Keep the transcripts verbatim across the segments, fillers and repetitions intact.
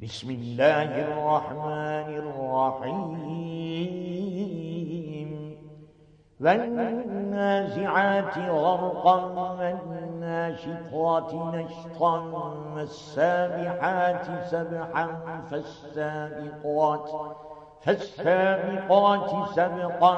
بسم الله الرحمن الرحيم والنازعات غرقا والناشطات نشطا والسابحات سبحا فالسابقات فالسابقات سبقا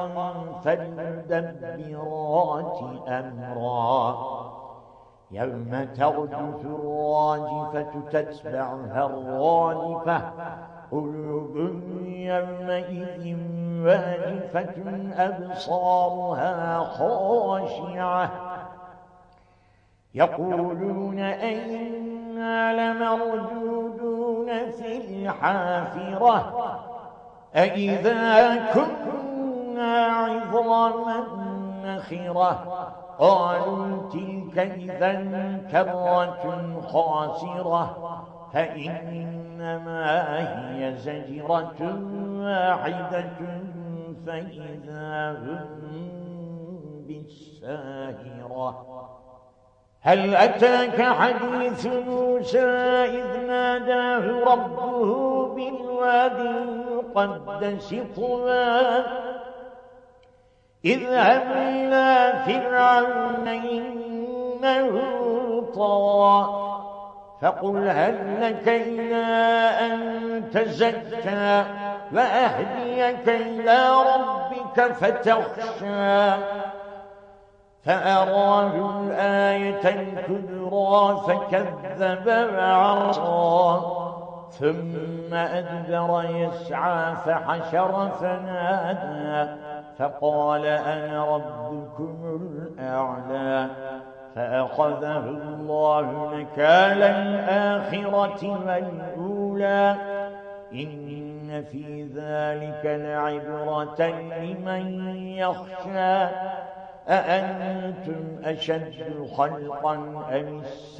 فالمدبرات أمرا يوم ترجف الراجفة تتبعها الرادفة قلوب يومئذ واجفة أبصارها خاشعة يقولون أئنا لمردودون في الحافرة أئذا كنا عظاما نخرة قالوا تلك إذا كرة خاسرة فإنما هي زجرة واحدة فإذا هم بالساهرة هل أتاك حديث موسى إذ ناداه ربه بالوادي المقدس طوى اذهب إلى فرعون إنه طغى فقل هل لك إلى أن تزكى وأهديك إلى ربك فتخشى فأراه الآية الكبرى فكذب وعصى ثم أدبر يسعى فحشر فنادى فقال أنا ربكم الأعلى فأخذه الله نكال الآخرة والأولى إن في ذلك لعبرة لمن يخشى أأنتم أشد خلقا أم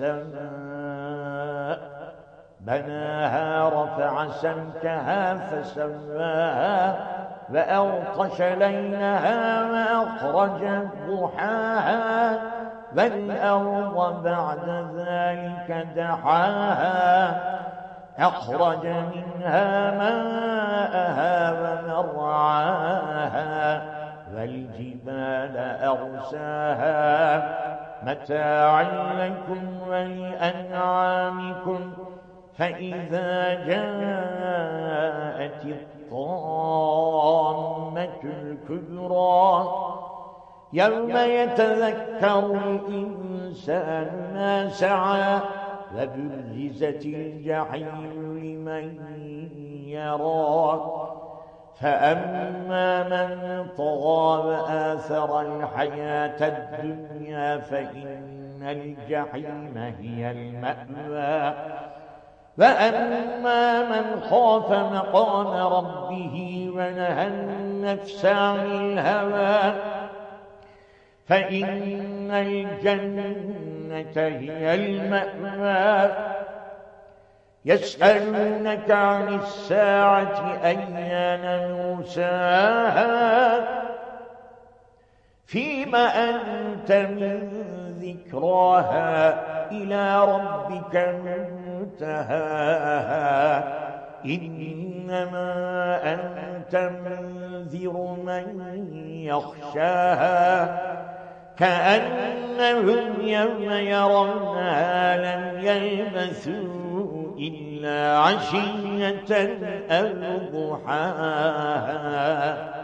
السماء بناها رفع سمكها فسواها وأغطش ليلها وأخرج ضحاها والأرض بعد ذلك دحاها أخرج منها ماءها ومرعاها والجبال أرساها متاعا لكم ولأنعامكم فإذا جاءت الطامة الكبرى يوم يتذكر الإنسان ما سعى وبرزت الجحيم لمن يرى فأما من طغى وآثر الحياة الدنيا فإن الجحيم هي المأوى وأما من خاف مقام ربه ونهى النفس عن الهوى فإن الجنة هي المأوى يسألونك عن الساعة أيان مرساها فيما أنت من ذكراها إلى ربك منتهاها إنما أنت منذر من يخشاها كأنهم يوم يرونها لم يلبثوا إلا عشية أو ضحاها